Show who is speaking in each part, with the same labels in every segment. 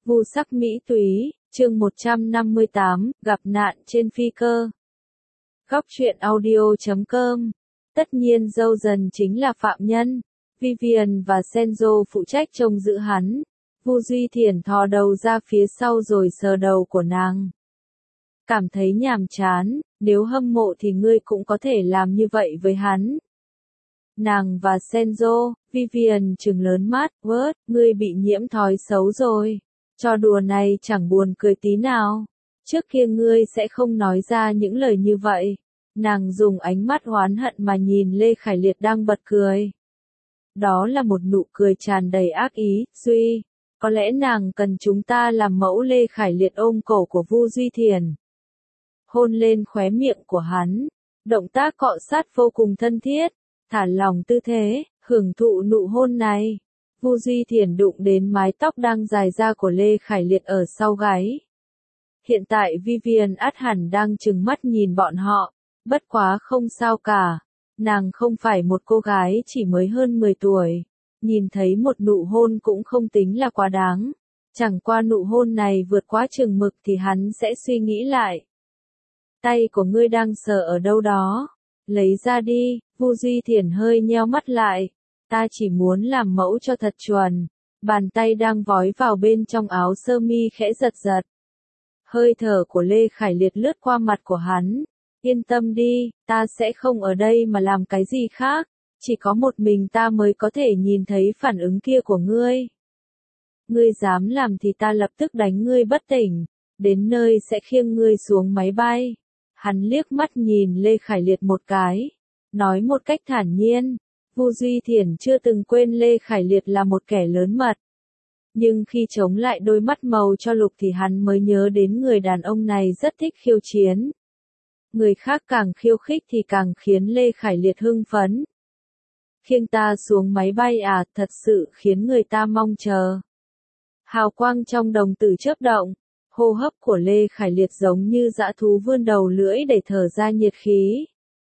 Speaker 1: Vu sắc mỹ túy, chương 158, gặp nạn trên phi cơ. Góc truyện audio.com. Tất nhiên dâu dần chính là phạm nhân. Vivian và Senzo phụ trách trông giữ hắn. Vu Duy Thiển thò đầu ra phía sau rồi sờ đầu của nàng. Cảm thấy nhàm chán, nếu hâm mộ thì ngươi cũng có thể làm như vậy với hắn. Nàng và Senzo, Vivian trừng lớn mắt, vớt, ngươi bị nhiễm thói xấu rồi. Trò đùa này chẳng buồn cười tí nào. Trước kia ngươi sẽ không nói ra những lời như vậy. Nàng dùng ánh mắt oán hận mà nhìn Lê Khải Liệt đang bật cười. Đó là một nụ cười tràn đầy ác ý, Duy. Có lẽ nàng cần chúng ta làm mẫu. Lê Khải Liệt ôm cổ của Vu Duy Thiển. Hôn lên khóe miệng của hắn. Động tác cọ sát vô cùng thân thiết. Thả lỏng tư thế, hưởng thụ nụ hôn này. Vu Duy Thiển đụng đến mái tóc đang dài ra của Lê Khải Liệt ở sau gáy. Hiện tại Vivian ắt hẳn đang trừng mắt nhìn bọn họ, bất quá không sao cả. Nàng không phải một cô gái chỉ mới hơn 10 tuổi. Nhìn thấy một nụ hôn cũng không tính là quá đáng. Chẳng qua nụ hôn này vượt quá chừng mực thì hắn sẽ suy nghĩ lại. Tay của ngươi đang sờ ở đâu đó? Lấy ra đi. Vu Duy Thiển hơi nheo mắt lại. Ta chỉ muốn làm mẫu cho thật chuẩn. Bàn tay đang vói vào bên trong áo sơ mi khẽ giật giật. Hơi thở của Lê Khải Liệt lướt qua mặt của hắn. Yên tâm đi, ta sẽ không ở đây mà làm cái gì khác. Chỉ có một mình ta mới có thể nhìn thấy phản ứng kia của ngươi. Ngươi dám làm thì ta lập tức đánh ngươi bất tỉnh. Đến nơi sẽ khiêng ngươi xuống máy bay. Hắn liếc mắt nhìn Lê Khải Liệt một cái. Nói một cách thản nhiên. Vu Duy Thiển chưa từng quên Lê Khải Liệt là một kẻ lớn mật. Nhưng khi chống lại đôi mắt màu cho lục thì hắn mới nhớ đến người đàn ông này rất thích khiêu chiến. Người khác càng khiêu khích thì càng khiến Lê Khải Liệt hưng phấn. Khiêng ta xuống máy bay à, thật sự khiến người ta mong chờ. Hào quang trong đồng tử chớp động, hô hấp của Lê Khải Liệt giống như dã thú vươn đầu lưỡi để thở ra nhiệt khí.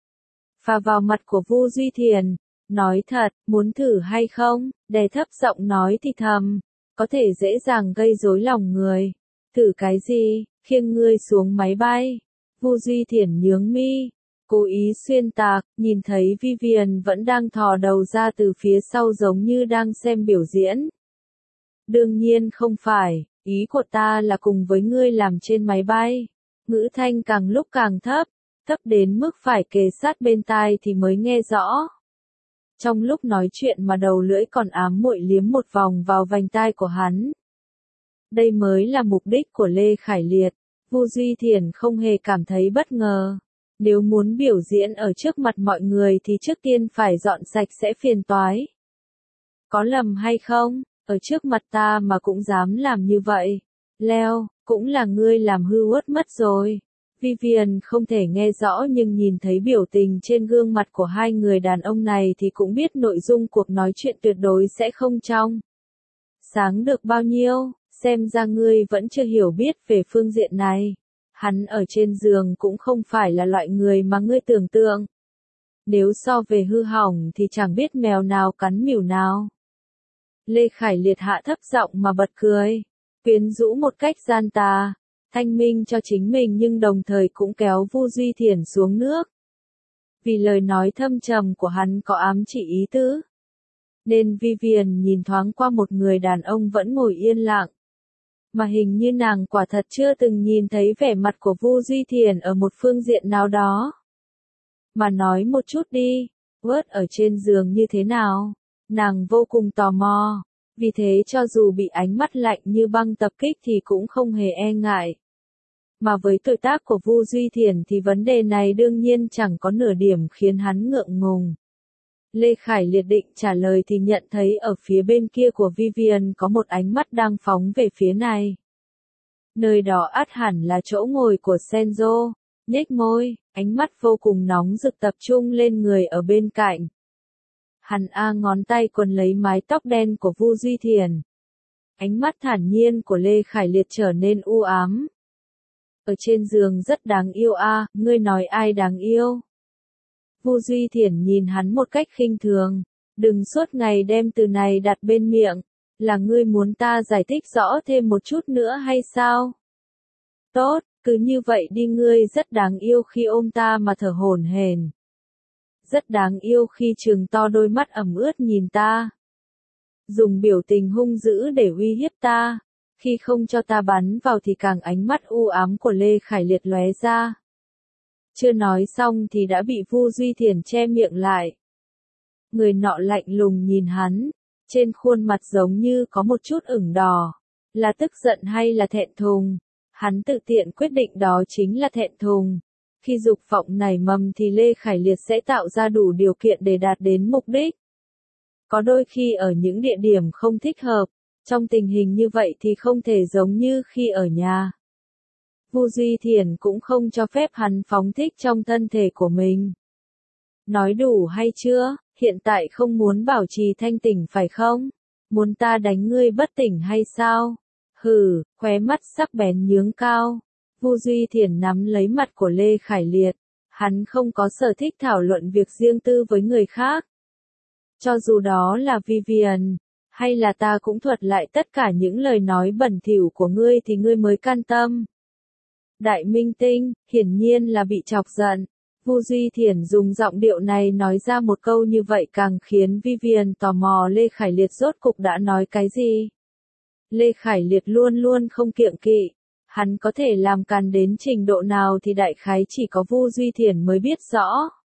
Speaker 1: Phà vào mặt của Vu Duy Thiển. Nói thật, muốn thử hay không? Đè thấp giọng nói thì thầm. Có thể dễ dàng gây rối lòng người. Thử cái gì? Khiêng ngươi xuống máy bay. Vu Duy Thiển nhướng mi. Cố ý xuyên tạc, nhìn thấy Vivian vẫn đang thò đầu ra từ phía sau giống như đang xem biểu diễn. Đương nhiên không phải, ý của ta là cùng với ngươi làm trên máy bay. Ngữ thanh càng lúc càng thấp, thấp đến mức phải kề sát bên tai thì mới nghe rõ. Trong lúc nói chuyện mà đầu lưỡi còn ám muội liếm một vòng vào vành tai của hắn. Đây mới là mục đích của Lê Khải Liệt. Vu Duy Thiển không hề cảm thấy bất ngờ. Nếu muốn biểu diễn ở trước mặt mọi người thì trước tiên phải dọn sạch sẽ phiền toái. Có lầm hay không? Ở trước mặt ta mà cũng dám làm như vậy. Leo, cũng là ngươi làm hư uất mất rồi. Vivian không thể nghe rõ nhưng nhìn thấy biểu tình trên gương mặt của hai người đàn ông này thì cũng biết nội dung cuộc nói chuyện tuyệt đối sẽ không trong sáng được bao nhiêu. Xem ra ngươi vẫn chưa hiểu biết về phương diện này. Hắn ở trên giường cũng không phải là loại người mà ngươi tưởng tượng. Nếu so về hư hỏng thì chẳng biết mèo nào cắn mèo nào. Lê Khải Liệt hạ thấp giọng mà bật cười. Quyến rũ một cách gian tà. Thanh minh cho chính mình nhưng đồng thời cũng kéo Vu Duy Thiển xuống nước. Vì lời nói thâm trầm của hắn có ám chỉ ý tứ. Nên Vivian nhìn thoáng qua một người đàn ông vẫn ngồi yên lặng. Mà hình như nàng quả thật chưa từng nhìn thấy vẻ mặt của Vu Duy Thiển ở một phương diện nào đó. Mà nói một chút đi, vớt ở trên giường như thế nào? Nàng vô cùng tò mò. Vì thế cho dù bị ánh mắt lạnh như băng tập kích thì cũng không hề e ngại. Mà với tuổi tác của Vu Duy Thiển thì vấn đề này đương nhiên chẳng có nửa điểm khiến hắn ngượng ngùng. Lê Khải Liệt định trả lời thì nhận thấy ở phía bên kia của Vivian có một ánh mắt đang phóng về phía này. Nơi đó ắt hẳn là chỗ ngồi của Senzo. Nhếch môi, ánh mắt vô cùng nóng rực tập trung lên người ở bên cạnh. Hắn ngón tay quấn lấy mái tóc đen của Vu Duy Thiển. Ánh mắt thản nhiên của Lê Khải Liệt trở nên u ám. Ở trên giường rất đáng yêu ngươi nói ai đáng yêu? Vu Duy Thiển nhìn hắn một cách khinh thường. Đừng suốt ngày đem từ này đặt bên miệng. Là ngươi muốn ta giải thích rõ thêm một chút nữa hay sao? Tốt, cứ như vậy đi, ngươi rất đáng yêu khi ôm ta mà thở hổn hển. Rất đáng yêu khi trừng to đôi mắt ẩm ướt nhìn ta. Dùng biểu tình hung dữ để uy hiếp ta. Khi không cho ta bắn vào thì càng ánh mắt u ám của Lê Khải Liệt lóe ra. Chưa nói xong thì đã bị Vu Duy Thiển che miệng lại. Người nọ lạnh lùng nhìn hắn, trên khuôn mặt giống như có một chút ửng đỏ. Là tức giận hay là thẹn thùng? Hắn tự tiện quyết định đó chính là thẹn thùng. Khi dục vọng nảy mầm thì Lê Khải Liệt sẽ tạo ra đủ điều kiện để đạt đến mục đích. Có đôi khi ở những địa điểm không thích hợp, trong tình hình như vậy thì không thể giống như khi ở nhà. Vu Duy Thiển cũng không cho phép hắn phóng thích trong thân thể của mình. Nói đủ hay chưa, hiện tại không muốn bảo trì thanh tỉnh phải không? Muốn ta đánh ngươi bất tỉnh hay sao? Hừ, khóe mắt sắc bén nhướng cao. Vu Duy Thiển nắm lấy mặt của Lê Khải Liệt. Hắn không có sở thích thảo luận việc riêng tư với người khác. Cho dù đó là Vivian, hay là ta cũng thuật lại tất cả những lời nói bẩn thỉu của ngươi thì ngươi mới can tâm. Đại minh tinh, hiển nhiên là bị chọc giận. Vu Duy Thiển dùng giọng điệu này nói ra một câu như vậy càng khiến Vivian tò mò Lê Khải Liệt rốt cục đã nói cái gì. Lê Khải Liệt luôn luôn không kiêng kỵ. Hắn có thể làm càn đến trình độ nào thì đại khái chỉ có Vu Duy Thiển mới biết rõ.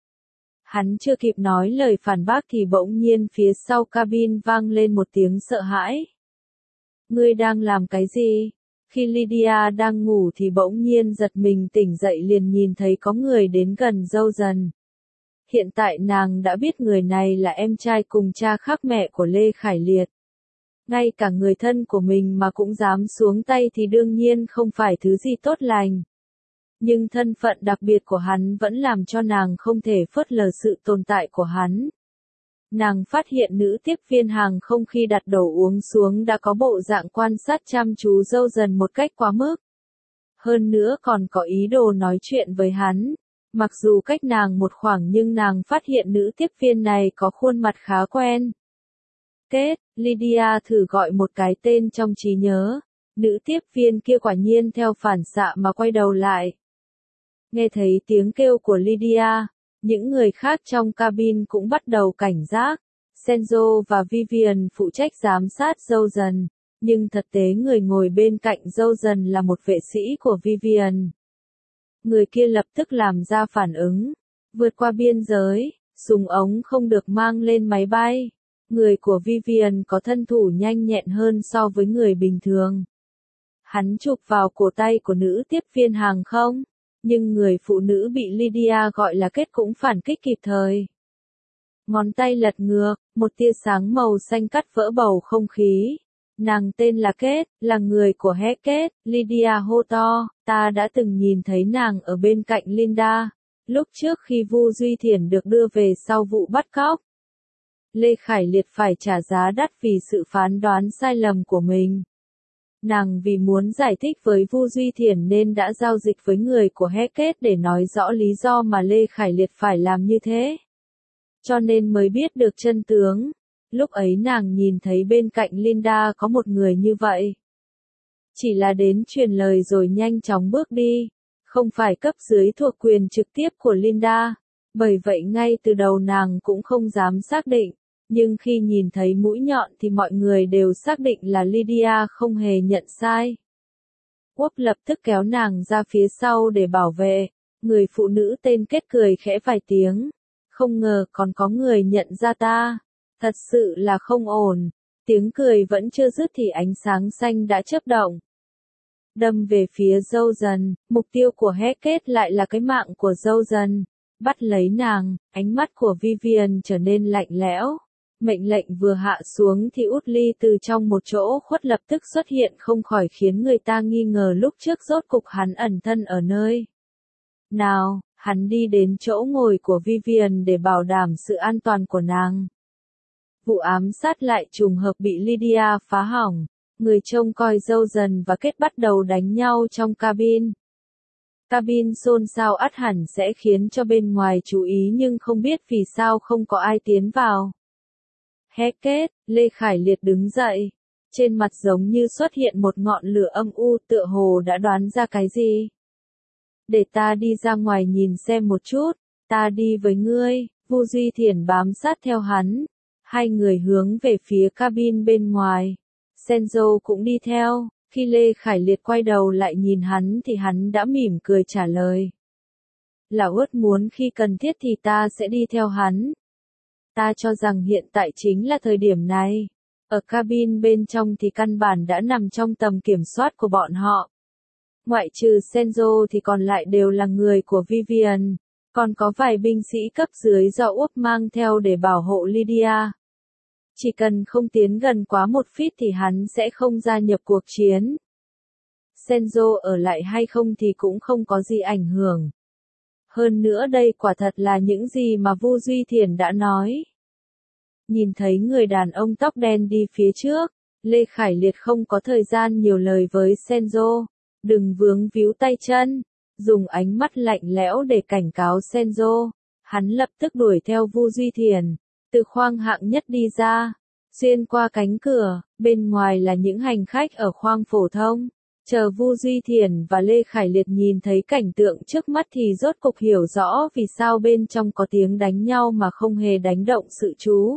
Speaker 1: Hắn chưa kịp nói lời phản bác thì bỗng nhiên phía sau cabin vang lên một tiếng sợ hãi. Ngươi đang làm cái gì? Khi Lydia đang ngủ thì bỗng nhiên giật mình tỉnh dậy liền nhìn thấy có người đến gần dâu dần. Hiện tại nàng đã biết người này là em trai cùng cha khác mẹ của Lê Khải Liệt. Ngay cả người thân của mình mà cũng dám xuống tay thì đương nhiên không phải thứ gì tốt lành. Nhưng thân phận đặc biệt của hắn vẫn làm cho nàng không thể phớt lờ sự tồn tại của hắn. Nàng phát hiện nữ tiếp viên hàng không khi đặt đồ uống xuống đã có bộ dạng quan sát chăm chú dâu dần một cách quá mức. Hơn nữa còn có ý đồ nói chuyện với hắn. Mặc dù cách nàng một khoảng nhưng nàng phát hiện nữ tiếp viên này có khuôn mặt khá quen. Kết, Lydia thử gọi một cái tên trong trí nhớ. Nữ tiếp viên kia quả nhiên theo phản xạ mà quay đầu lại. Nghe thấy tiếng kêu của Lydia, những người khác trong cabin cũng bắt đầu cảnh giác. Senzo và Vivian phụ trách giám sát dâu dần, nhưng thực tế người ngồi bên cạnh dâu dần là một vệ sĩ của Vivian. Người kia lập tức làm ra phản ứng, vượt qua biên giới, súng ống không được mang lên máy bay. Người của Vivian có thân thủ nhanh nhẹn hơn so với người bình thường. Hắn chụp vào cổ tay của nữ tiếp viên hàng không. Nhưng người phụ nữ bị Lydia gọi là Kết cũng phản kích kịp thời. Ngón tay lật ngược, một tia sáng màu xanh cắt vỡ bầu không khí. Nàng tên là Kết, là người của Heket. Lydia hô to, ta đã từng nhìn thấy nàng ở bên cạnh Linda, lúc trước khi Vu Duy Thiển được đưa về sau vụ bắt cóc. Lê Khải Liệt phải trả giá đắt vì sự phán đoán sai lầm của mình. Nàng vì muốn giải thích với Vu Duy Thiển nên đã giao dịch với người của Heket để nói rõ lý do mà Lê Khải Liệt phải làm như thế. Cho nên mới biết được chân tướng. Lúc ấy nàng nhìn thấy bên cạnh Linda có một người như vậy. Chỉ là đến truyền lời rồi nhanh chóng bước đi. Không phải cấp dưới thuộc quyền trực tiếp của Linda. Bởi vậy ngay từ đầu nàng cũng không dám xác định. Nhưng khi nhìn thấy mũi nhọn thì mọi người đều xác định là Lydia không hề nhận sai. Quốc lập tức kéo nàng ra phía sau để bảo vệ. Người phụ nữ tên Kết cười khẽ vài tiếng. Không ngờ còn có người nhận ra ta. Thật sự là không ổn. Tiếng cười vẫn chưa dứt thì ánh sáng xanh đã chớp động. Đâm về phía dâu dần, mục tiêu của Heket lại là cái mạng của dâu dần. Bắt lấy nàng, ánh mắt của Vivian trở nên lạnh lẽo. Mệnh lệnh vừa hạ xuống thì Út Ly từ trong một chỗ khuất lập tức xuất hiện không khỏi khiến người ta nghi ngờ lúc trước rốt cục hắn ẩn thân ở nơi nào. Hắn đi đến chỗ ngồi của Vivian để bảo đảm sự an toàn của nàng. Vụ ám sát lại trùng hợp bị Lydia phá hỏng. Người trông coi dâu dần và Kết bắt đầu đánh nhau trong cabin. Cabin xôn xao ắt hẳn sẽ khiến cho bên ngoài chú ý nhưng không biết vì sao không có ai tiến vào. Heket, Lê Khải Liệt đứng dậy. Trên mặt giống như xuất hiện một ngọn lửa âm u, tựa hồ đã đoán ra cái gì. Để ta đi ra ngoài nhìn xem một chút, ta đi với ngươi. Vu Duy Thiển bám sát theo hắn. Hai người hướng về phía cabin bên ngoài. Senzo cũng đi theo. Khi Lê Khải Liệt quay đầu lại nhìn hắn thì hắn đã mỉm cười trả lời. Lão Uất muốn khi cần thiết thì ta sẽ đi theo hắn. Ta cho rằng hiện tại chính là thời điểm này. Ở cabin bên trong thì căn bản đã nằm trong tầm kiểm soát của bọn họ. Ngoại trừ Senzo thì còn lại đều là người của Vivian. Còn có vài binh sĩ cấp dưới do Úc mang theo để bảo hộ Lydia. Chỉ cần không tiến gần quá 1 feet thì hắn sẽ không gia nhập cuộc chiến. Senzo ở lại hay không thì cũng không có gì ảnh hưởng. Hơn nữa đây quả thật là những gì mà Vu Duy Thiển đã nói. Nhìn thấy người đàn ông tóc đen đi phía trước, Lê Khải Liệt không có thời gian nhiều lời với Senzo. Đừng vướng víu tay chân. Dùng ánh mắt lạnh lẽo để cảnh cáo Senzo. Hắn lập tức đuổi theo Vu Duy Thiển. Từ khoang hạng nhất đi ra. Xuyên qua cánh cửa, bên ngoài là những hành khách ở khoang phổ thông. Chờ Vu Duy Thiển và Lê Khải Liệt nhìn thấy cảnh tượng trước mắt thì rốt cục hiểu rõ vì sao bên trong có tiếng đánh nhau mà không hề đánh động sự chú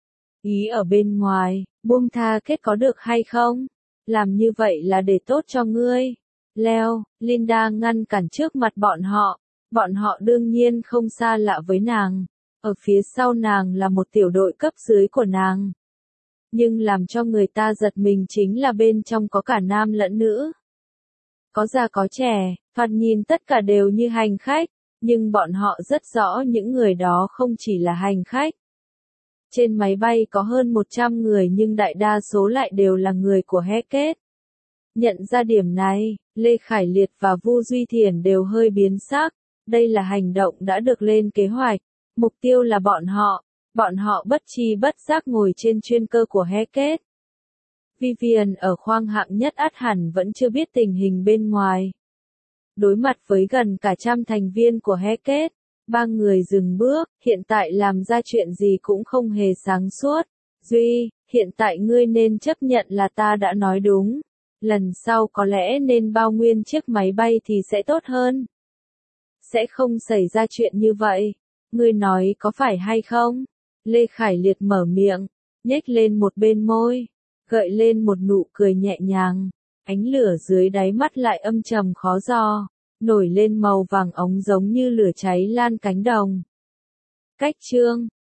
Speaker 1: ý ở bên ngoài. Buông tha kết có được hay không? Làm như vậy là để tốt cho ngươi. Leo, Linda ngăn cản trước mặt bọn họ. Bọn họ đương nhiên không xa lạ với nàng. Ở phía sau nàng là một tiểu đội cấp dưới của nàng. Nhưng làm cho người ta giật mình chính là bên trong có cả nam lẫn nữ. Có già có trẻ, thoạt nhìn tất cả đều như hành khách, nhưng bọn họ rất rõ những người đó không chỉ là hành khách. Trên máy bay có hơn 100 người nhưng đại đa số lại đều là người của Heket. Nhận ra điểm này, Lê Khải Liệt và Vu Duy Thiển đều hơi biến sắc. Đây là hành động đã được lên kế hoạch. Mục tiêu là bọn họ. Bọn họ bất tri bất giác ngồi trên chuyên cơ của Heket. Vivian ở khoang hạng nhất ắt hẳn vẫn chưa biết tình hình bên ngoài. Đối mặt với gần cả 100 thành viên của Heket, 3 người dừng bước, hiện tại làm ra chuyện gì cũng không hề sáng suốt. Duy, hiện tại ngươi nên chấp nhận là ta đã nói đúng. Lần sau có lẽ nên bao nguyên chiếc máy bay thì sẽ tốt hơn. Sẽ không xảy ra chuyện như vậy. Ngươi nói có phải hay không? Lê Khải Liệt mở miệng, nhếch lên một bên môi, gợi lên một nụ cười nhẹ nhàng. Ánh lửa dưới đáy mắt lại âm trầm khó dò, nổi lên màu vàng óng giống như lửa cháy lan cánh đồng. Cách chương